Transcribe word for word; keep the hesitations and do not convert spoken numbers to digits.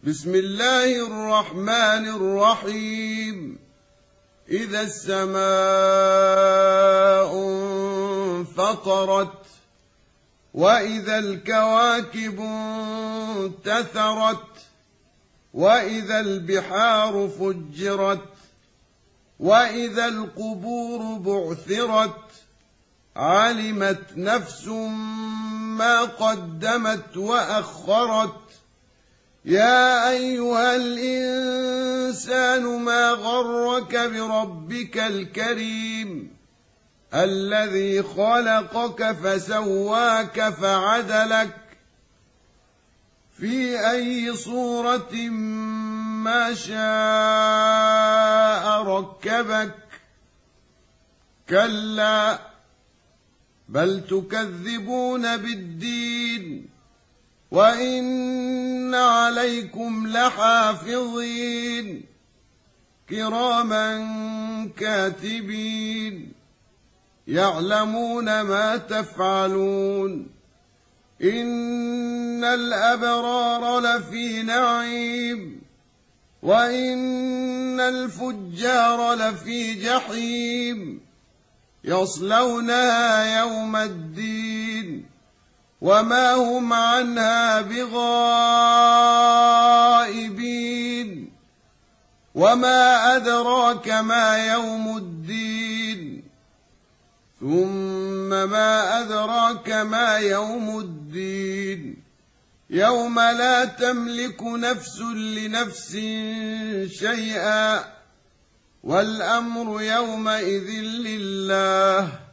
بسم الله الرحمن الرحيم. إذا السماء انفطرت وإذا الكواكب انتثرت وإذا البحار فجرت وإذا القبور بعثرت علمت نفس ما قدمت وأخرت. يا أيها الإنسان ما غرك بربك الكريم الذي خلقك فسواك فعدلك في أي صورة ما شاء ركبك. كلا بل تكذبون بالدين وإن عليكم لحافظين كراما كاتبين يعلمون ما تفعلون. إن الأبرار لفي نعيم وإن الفجار لفي جحيم يصلونها يوم الدين وما هم عنها بغائبين. وما أدراك ما يوم الدين ثم ما أدراك ما يوم الدين يوم لا تملك نفس لنفس شيئا والأمر يومئذ لله.